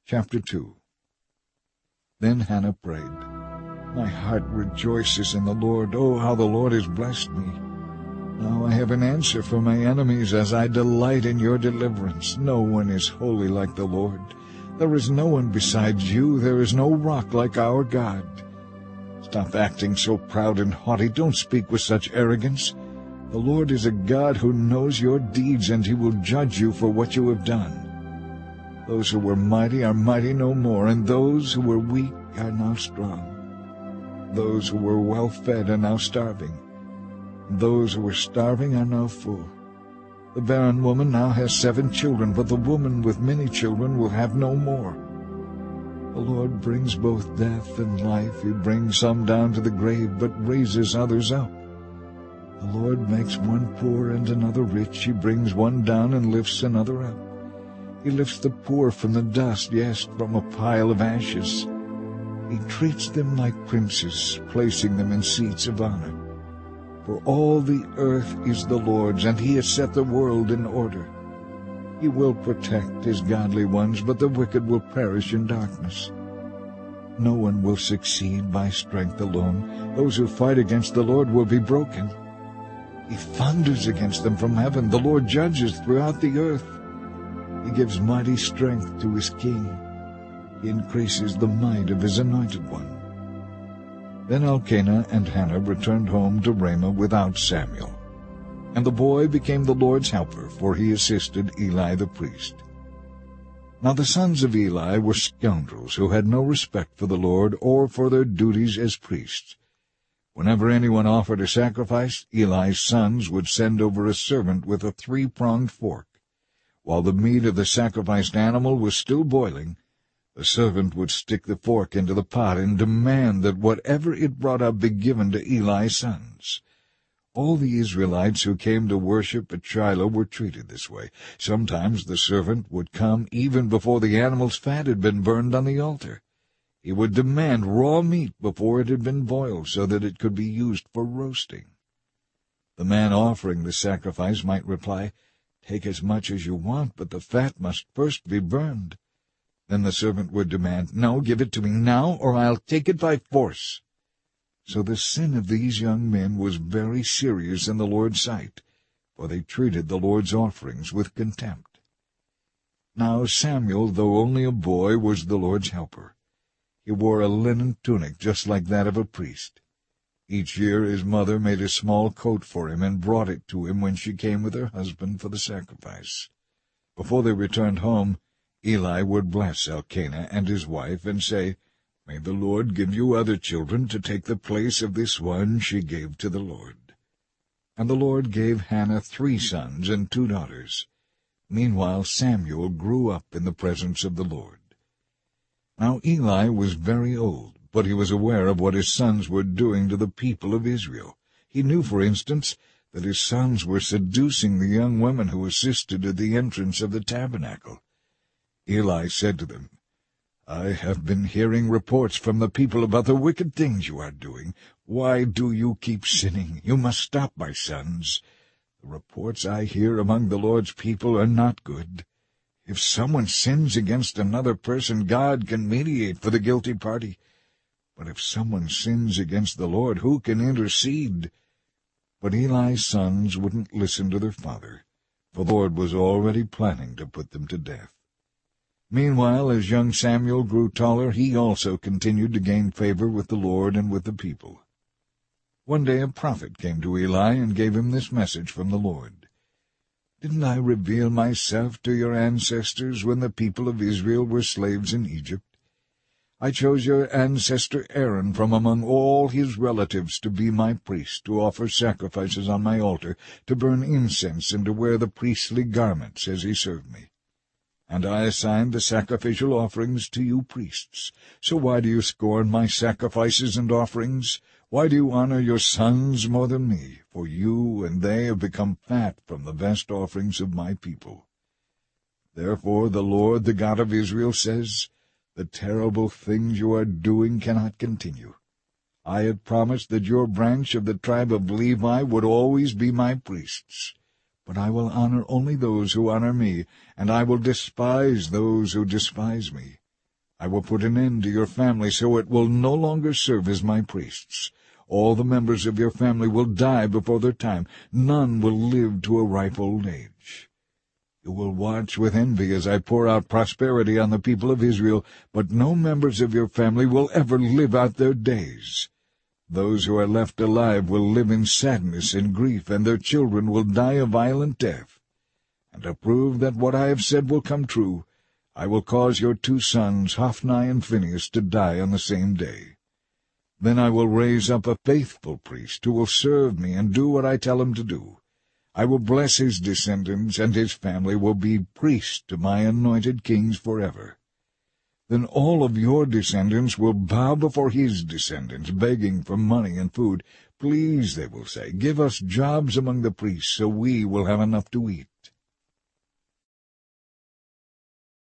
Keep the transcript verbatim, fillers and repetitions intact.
Chapter two. Then Hannah prayed, My heart rejoices in the Lord. Oh, how the Lord has blessed me. Now I have an answer for my enemies as I delight in your deliverance. No one is holy like the Lord. There is no one besides you. There is no rock like our God. Stop acting so proud and haughty. Don't speak with such arrogance. The Lord is a God who knows your deeds, and he will judge you for what you have done. Those who were mighty are mighty no more, and those who were weak are now strong. Those who were well-fed are now starving. Those who were starving are now full. The barren woman now has seven children, but the woman with many children will have no more. The Lord brings both death and life. He brings some down to the grave, but raises others up. The Lord makes one poor and another rich. He brings one down and lifts another up. He lifts the poor from the dust, yes, from a pile of ashes. He treats them like princes, placing them in seats of honor. For all the earth is the Lord's, and he has set the world in order. He will protect his godly ones, but the wicked will perish in darkness. No one will succeed by strength alone. Those who fight against the Lord will be broken. He thunders against them from heaven. The Lord judges throughout the earth. He gives mighty strength to his king. He increases the might of his anointed one. Then Elkanah and Hannah returned home to Ramah without Samuel. And the boy became the Lord's helper, for he assisted Eli the priest. Now the sons of Eli were scoundrels who had no respect for the Lord or for their duties as priests. Whenever anyone offered a sacrifice, Eli's sons would send over a servant with a three-pronged fork. While the meat of the sacrificed animal was still boiling, the servant would stick the fork into the pot and demand that whatever it brought up be given to Eli's sons. All the Israelites who came to worship at Shiloh were treated this way. Sometimes the servant would come even before the animal's fat had been burned on the altar. He would demand raw meat before it had been boiled, so that it could be used for roasting. The man offering the sacrifice might reply, Take as much as you want, but the fat must first be burned. Then the servant would demand, No, give it to me now, or I'll take it by force. So the sin of these young men was very serious in the Lord's sight, for they treated the Lord's offerings with contempt. Now Samuel, though only a boy, was the Lord's helper. He wore a linen tunic just like that of a priest. Each year his mother made a small coat for him and brought it to him when she came with her husband for the sacrifice. Before they returned home, Eli would bless Elkanah and his wife and say, May the Lord give you other children to take the place of this one she gave to the Lord. And the Lord gave Hannah three sons and two daughters. Meanwhile Samuel grew up in the presence of the Lord. Now Eli was very old, but he was aware of what his sons were doing to the people of Israel. He knew, for instance, that his sons were seducing the young women who assisted at the entrance of the tabernacle. Eli said to them, I have been hearing reports from the people about the wicked things you are doing. Why do you keep sinning? You must stop, my sons. The reports I hear among the Lord's people are not good. If someone sins against another person, God can mediate for the guilty party. But if someone sins against the Lord, who can intercede? But Eli's sons wouldn't listen to their father, for the Lord was already planning to put them to death. Meanwhile, as young Samuel grew taller, he also continued to gain favor with the Lord and with the people. One day a prophet came to Eli and gave him this message from the Lord. Didn't I reveal myself to your ancestors when the people of Israel were slaves in Egypt? I chose your ancestor Aaron from among all his relatives to be my priest, to offer sacrifices on my altar, to burn incense, and to wear the priestly garments as he served me. And I assigned the sacrificial offerings to you priests. So why do you scorn my sacrifices and offerings? Why do you honor your sons more than me? For you and they have become fat from the vast offerings of my people. Therefore the Lord, the God of Israel, says, The terrible things you are doing cannot continue. I had promised that your branch of the tribe of Levi would always be my priests. But I will honor only those who honor me, and I will despise those who despise me. I will put an end to your family, so it will no longer serve as my priests. All the members of your family will die before their time. None will live to a ripe old age. You will watch with envy as I pour out prosperity on the people of Israel, but no members of your family will ever live out their days. Those who are left alive will live in sadness and grief, and their children will die a violent death. And to prove that what I have said will come true, I will cause your two sons, Hophni and Phinehas, to die on the same day. Then I will raise up a faithful priest who will serve me and do what I tell him to do. I will bless his descendants, and his family will be priests to my anointed kings forever. Then all of your descendants will bow before his descendants, begging for money and food. Please, they will say, give us jobs among the priests, so we will have enough to eat.